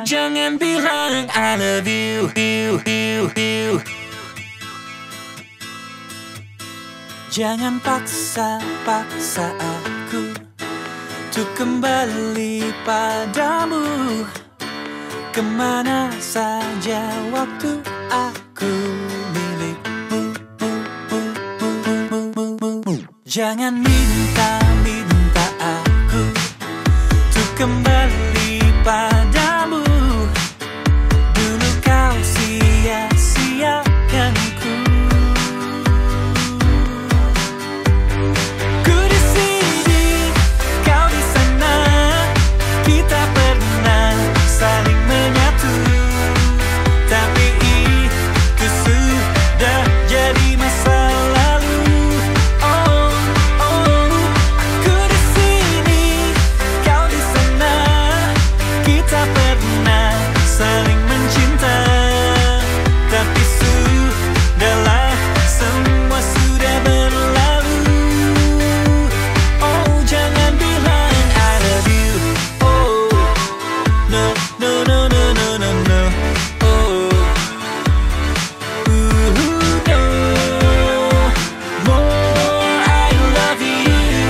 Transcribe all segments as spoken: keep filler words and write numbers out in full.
Jangan bilang I love you, you, you, you. Jangan paksa-paksa aku untuk kembali padamu. Kemana saja waktu aku milikmu. Jangan minta-minta aku untuk kembali padamu. Dulu kau sia-siakanku. Ku di sini, kau di sana. Kita pernah saling menyatu, tapi itu sudah jadi masa lalu. Oh, oh, aku di sini, kau di sana. Kita pernah saling mencinta, tapi sudahlah, semua sudah berlalu. Oh, jangan bilang I love you. Oh, no, no, no, no, no, no, no. Oh, ooh, no. More I love you.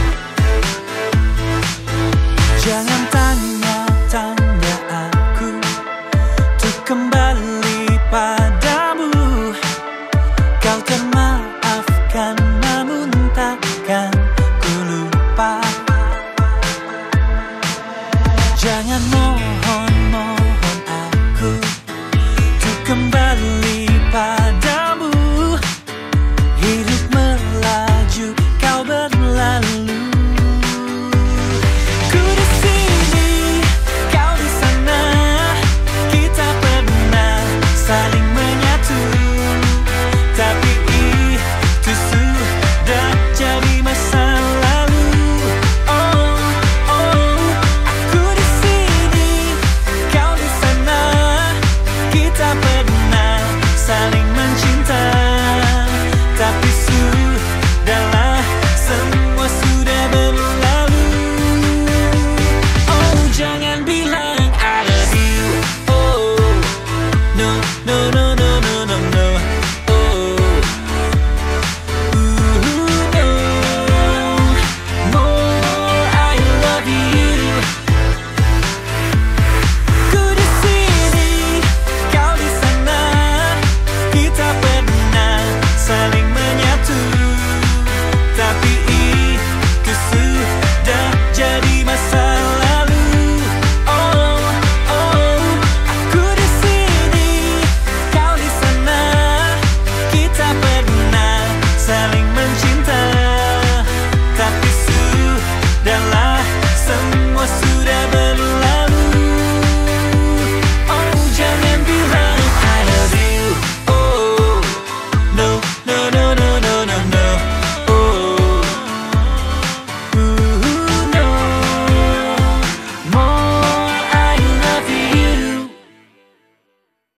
Jangan tanya-tanya aku untuk kembali padamu. Kau termaafkan namun takkan ku lupa. Jangan mohon-mohon aku untuk kembali padamu. Hidup melaju, kau berlalu. Ku di sini, kau di sana. Kita pernah saling menyatu, tapi itu sudah jadi masa lalu. Oh, oh, aku di sini, kau di sana. Kita pernah saling mencinta, tapi sudahlah, semua sudah berlalu. Oh, jangan bilang I love you. Oh, no, no, no, no, no, no, no. Oh, ooh, no. More I love you. Ku di sini, kau di sana. Kita pernah saling menyatu, tapi itu sudah jadi masa lalu. Oh, oh, aku di sini, kau di sana. Kita pernah saling